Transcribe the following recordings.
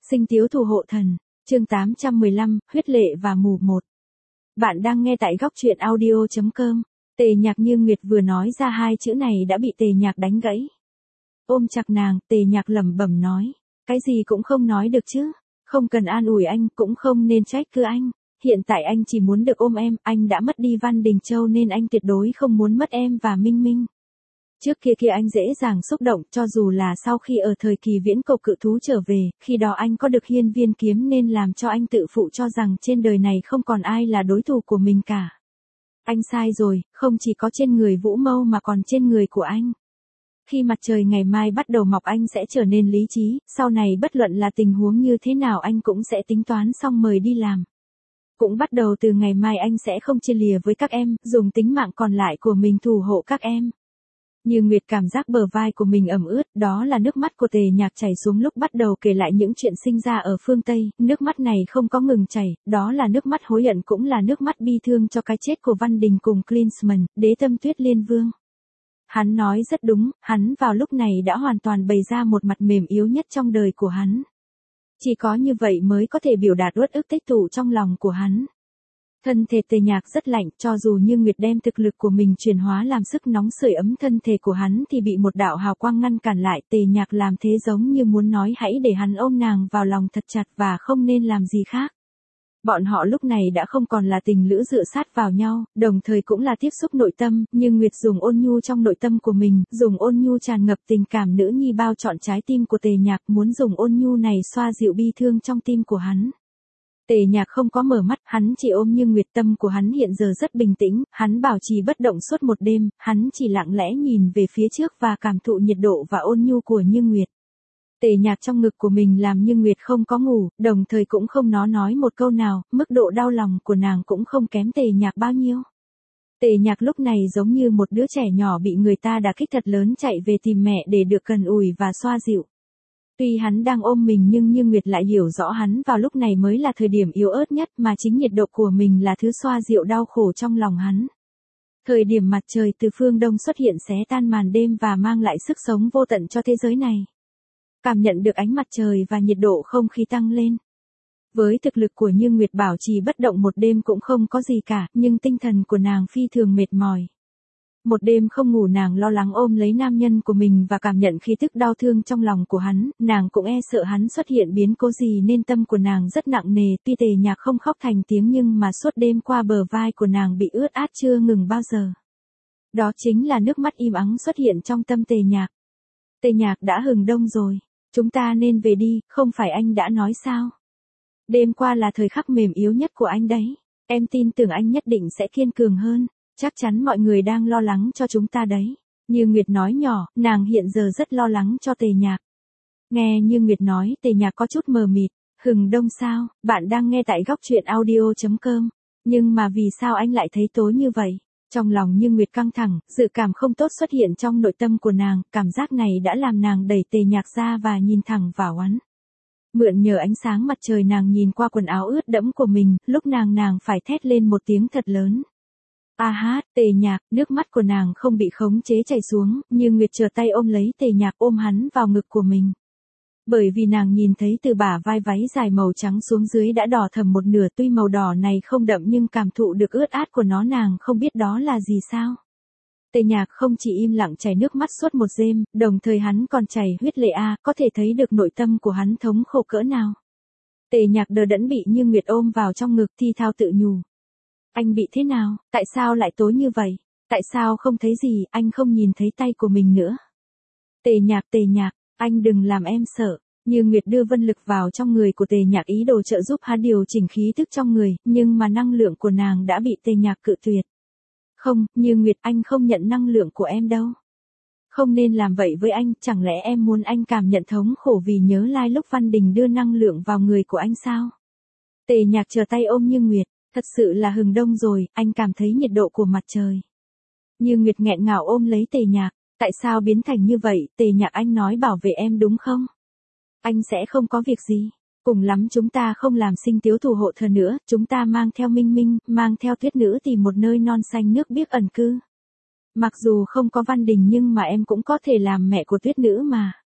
Sinh tiếu thủ hộ thần, chương 815, huyết lệ và mù một. Bạn đang nghe tại góc truyện audio.com. Tề Nhạc Như Nguyệt vừa nói ra hai chữ này đã bị Tề Nhạc đánh gãy. Ôm chặt nàng, Tề Nhạc lẩm bẩm nói, cái gì cũng không nói được chứ, không cần an ủi anh, cũng không nên trách cứ anh. Hiện tại anh chỉ muốn được ôm em, anh đã mất đi Văn Đình Châu nên anh tuyệt đối không muốn mất em và Minh Minh. Trước kia anh dễ dàng xúc động, cho dù là sau khi ở thời kỳ viễn cổ cự thú trở về, khi đó anh có được hiên viên kiếm nên làm cho anh tự phụ cho rằng trên đời này không còn ai là đối thủ của mình cả. Anh sai rồi, không chỉ có trên người Vũ Mâu mà còn trên người của anh. Khi mặt trời ngày mai bắt đầu mọc anh sẽ trở nên lý trí, sau này bất luận là tình huống như thế nào anh cũng sẽ tính toán xong mời đi làm. Cũng bắt đầu từ ngày mai anh sẽ không chia lìa với các em, dùng tính mạng còn lại của mình thủ hộ các em. Như Nguyệt cảm giác bờ vai của mình ẩm ướt, đó là nước mắt của Tề Nhạc chảy xuống lúc bắt đầu kể lại những chuyện sinh ra ở phương Tây, nước mắt này không có ngừng chảy, đó là nước mắt hối hận cũng là nước mắt bi thương cho cái chết của Văn Đình cùng Klinsmann, đế tâm Tuyết Liên Vương. Hắn nói rất đúng, hắn vào lúc này đã hoàn toàn bày ra một mặt mềm yếu nhất trong đời của hắn. Chỉ có như vậy mới có thể biểu đạt uất ức tích tụ trong lòng của hắn. Thân thể Tề Nhạc rất lạnh, cho dù Như Nguyệt đem thực lực của mình chuyển hóa làm sức nóng sưởi ấm thân thể của hắn thì bị một đạo hào quang ngăn cản lại. Tề Nhạc làm thế giống như muốn nói hãy để hắn ôm nàng vào lòng thật chặt và không nên làm gì khác. Bọn họ lúc này đã không còn là tình lữ dựa sát vào nhau, đồng thời cũng là tiếp xúc nội tâm, nhưng Nguyệt dùng ôn nhu trong nội tâm của mình, dùng ôn nhu tràn ngập tình cảm nữ nhi bao trọn trái tim của Tề Nhạc, muốn dùng ôn nhu này xoa dịu bi thương trong tim của hắn. Tề Nhạc không có mở mắt, hắn chỉ ôm Như Nguyệt, tâm của hắn hiện giờ rất bình tĩnh, hắn bảo trì bất động suốt một đêm, hắn chỉ lặng lẽ nhìn về phía trước và cảm thụ nhiệt độ và ôn nhu của Như Nguyệt. Tề Nhạc trong ngực của mình làm Như Nguyệt không có ngủ, đồng thời cũng không nói một câu nào, mức độ đau lòng của nàng cũng không kém Tề Nhạc bao nhiêu. Tề Nhạc lúc này giống như một đứa trẻ nhỏ bị người ta đả kích thật lớn chạy về tìm mẹ để được cần ủi và xoa dịu. Tuy hắn đang ôm mình nhưng Như Nguyệt lại hiểu rõ hắn vào lúc này mới là thời điểm yếu ớt nhất mà chính nhiệt độ của mình là thứ xoa dịu đau khổ trong lòng hắn. Thời điểm mặt trời từ phương đông xuất hiện xé tan màn đêm và mang lại sức sống vô tận cho thế giới này. Cảm nhận được ánh mặt trời và nhiệt độ không khí tăng lên. Với thực lực của Như Nguyệt bảo trì bất động một đêm cũng không có gì cả, nhưng tinh thần của nàng phi thường mệt mỏi. Một đêm không ngủ nàng lo lắng ôm lấy nam nhân của mình và cảm nhận khí tức đau thương trong lòng của hắn, nàng cũng e sợ hắn xuất hiện biến cố gì nên tâm của nàng rất nặng nề. Tuy Tề Nhạc không khóc thành tiếng nhưng mà suốt đêm qua bờ vai của nàng bị ướt át chưa ngừng bao giờ. Đó chính là nước mắt im ắng xuất hiện trong tâm Tề Nhạc. Tề Nhạc đã hừng đông rồi, chúng ta nên về đi, không phải anh đã nói sao? Đêm qua là thời khắc mềm yếu nhất của anh đấy, em tin tưởng anh nhất định sẽ kiên cường hơn. Chắc chắn mọi người đang lo lắng cho chúng ta đấy. Như Nguyệt nói nhỏ, nàng hiện giờ rất lo lắng cho Tề Nhạc. Nghe Như Nguyệt nói, Tề Nhạc có chút mờ mịt. Hừng đông sao, bạn đang nghe tại góc truyện audio.com. Nhưng mà vì sao anh lại thấy tối như vậy? Trong lòng Như Nguyệt căng thẳng, dự cảm không tốt xuất hiện trong nội tâm của nàng, cảm giác này đã làm nàng đẩy Tề Nhạc ra và nhìn thẳng vào hắn. Mượn nhờ ánh sáng mặt trời nàng nhìn qua quần áo ướt đẫm của mình, lúc nàng phải thét lên một tiếng thật lớn. A hát, Tề Nhạc, nước mắt của nàng không bị khống chế chảy xuống, Như Nguyệt trở tay ôm lấy Tề Nhạc ôm hắn vào ngực của mình. Bởi vì nàng nhìn thấy từ bả vai váy dài màu trắng xuống dưới đã đỏ thẫm một nửa, tuy màu đỏ này không đậm nhưng cảm thụ được ướt át của nó nàng không biết đó là gì sao. Tề Nhạc không chỉ im lặng chảy nước mắt suốt một đêm, đồng thời hắn còn chảy huyết lệ có thể thấy được nội tâm của hắn thống khổ cỡ nào. Tề Nhạc đờ đẫn bị Như Nguyệt ôm vào trong ngực thi thao tự nhủ. Anh bị thế nào, tại sao lại tối như vậy, tại sao không thấy gì, anh không nhìn thấy tay của mình nữa. Tề Nhạc, anh đừng làm em sợ. Như Nguyệt đưa vân lực vào trong người của Tề Nhạc ý đồ trợ giúp hắn điều chỉnh khí tức trong người, nhưng mà năng lượng của nàng đã bị Tề Nhạc cự tuyệt. Không, Như Nguyệt, anh không nhận năng lượng của em đâu. Không nên làm vậy với anh, chẳng lẽ em muốn anh cảm nhận thống khổ vì nhớ lại lúc Văn Đình đưa năng lượng vào người của anh sao? Tề Nhạc trở tay ôm Như Nguyệt. Thật sự là hừng đông rồi, anh cảm thấy nhiệt độ của mặt trời. Như Nguyệt nghẹn ngào ôm lấy Tề Nhạc, tại sao biến thành như vậy, Tề Nhạc anh nói bảo vệ em đúng không? Anh sẽ không có việc gì, cùng lắm chúng ta không làm sinh tiếu thủ hộ thần nữa, chúng ta mang theo Minh Minh, mang theo Tuyết Nữ tìm một nơi non xanh nước biếc ẩn cư. Mặc dù không có Văn Đình nhưng mà em cũng có thể làm mẹ của Tuyết Nữ mà.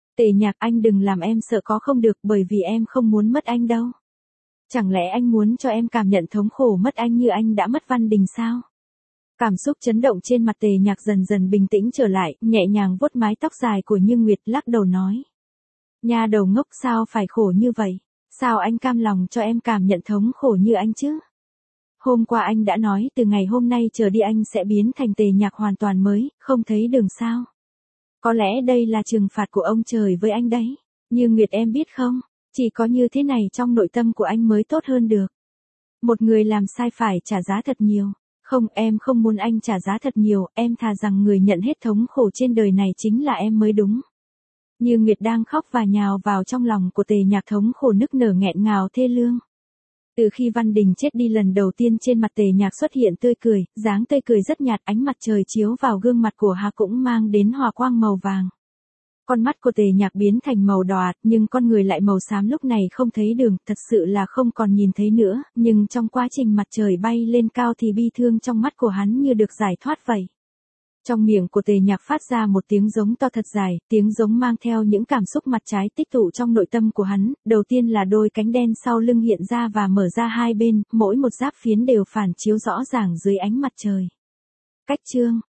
Tề Nhạc, anh đừng làm em sợ có không được, bởi vì em không muốn mất anh đâu. Chẳng lẽ anh muốn cho em cảm nhận thống khổ mất anh như anh đã mất Văn Đình sao? Cảm xúc chấn động trên mặt Tề Nhạc dần dần bình tĩnh trở lại, nhẹ nhàng vuốt mái tóc dài của Như Nguyệt, lắc đầu nói. Nha đầu ngốc, sao phải khổ như vậy? Sao anh cam lòng cho em cảm nhận thống khổ như anh chứ? Hôm qua anh đã nói từ ngày hôm nay trở đi anh sẽ biến thành Tề Nhạc hoàn toàn mới, không thấy đường sao? Có lẽ đây là trừng phạt của ông trời với anh đấy. Như Nguyệt, em biết không? Chỉ có như thế này trong nội tâm của anh mới tốt hơn được. Một người làm sai phải trả giá thật nhiều. Không, em không muốn anh trả giá thật nhiều, em thà rằng người nhận hết thống khổ trên đời này chính là em mới đúng. Như Nguyệt đang khóc và nhào vào trong lòng của Tề Nhạc, thống khổ nức nở nghẹn ngào thê lương. Từ khi Văn Đình chết đi, lần đầu tiên trên mặt Tề Nhạc xuất hiện tươi cười, dáng tươi cười rất nhạt, ánh mặt trời chiếu vào gương mặt của Hà cũng mang đến hòa quang màu vàng. Con mắt của Tề Nhạc biến thành màu đỏ, nhưng con người lại màu xám, lúc này không thấy đường, thật sự là không còn nhìn thấy nữa, nhưng trong quá trình mặt trời bay lên cao thì bi thương trong mắt của hắn như được giải thoát vậy. Trong miệng của Tề Nhạc phát ra một tiếng giống to thật dài, tiếng giống mang theo những cảm xúc mặt trái tích tụ trong nội tâm của hắn, đầu tiên là đôi cánh đen sau lưng hiện ra và mở ra hai bên, mỗi một giáp phiến đều phản chiếu rõ ràng dưới ánh mặt trời. Cách chương